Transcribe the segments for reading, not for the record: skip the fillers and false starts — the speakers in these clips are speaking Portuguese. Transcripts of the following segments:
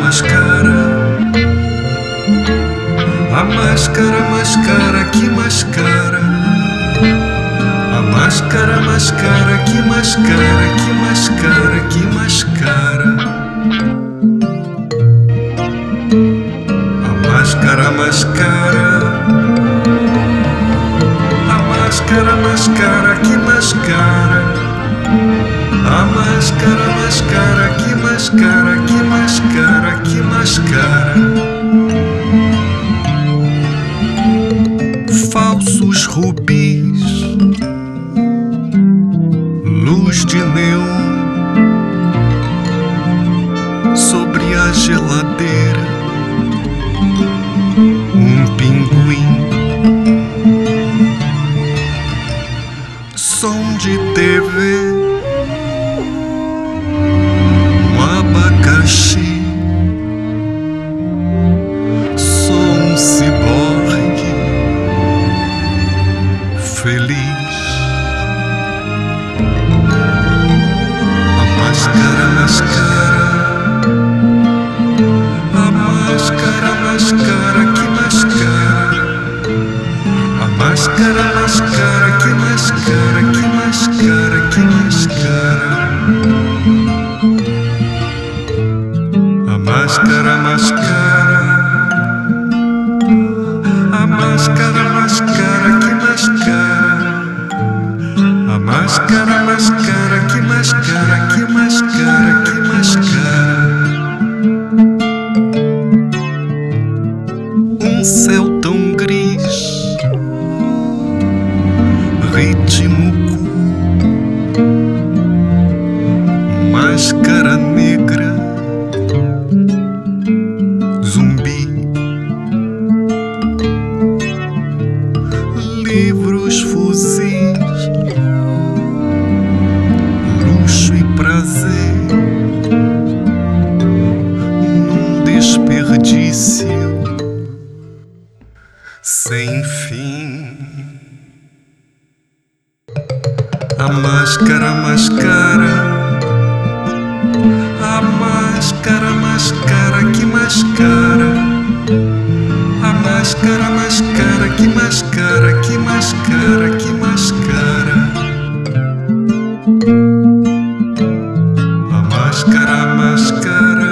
mascara. A máscara, máscara, que mascara. A máscara, máscara, que mascara, que mascara, que mascara. A máscara, máscara. A máscara, máscara, que mascara. A máscara, máscara, que mascara, que mascara, que mascara. Falsos rubis, luz de neon sobre a geladeira, pinguim, som de TV, abacaxi. Sou ciborgue feliz. A máscara, máscara. A máscara, máscara, que mascara. A máscara, máscara, que mascara, que mascara, que mascara. A máscara, máscara. A máscara, máscara, que mascara. A máscara, máscara, que mascara, que mascara, que mascara. Céu tão gris, ritmo cool, máscara negra, zumbi, livros, fuzis, luxo e prazer, num desperdício sem fim. A máscara, máscara. A máscara, máscara, que mascara. A máscara, máscara, que mascara, que mascara, que mascara. A máscara, máscara.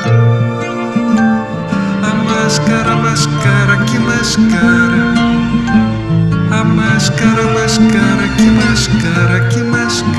A máscara, máscara, que mascara. A máscara, máscara, que mascara, que mascara.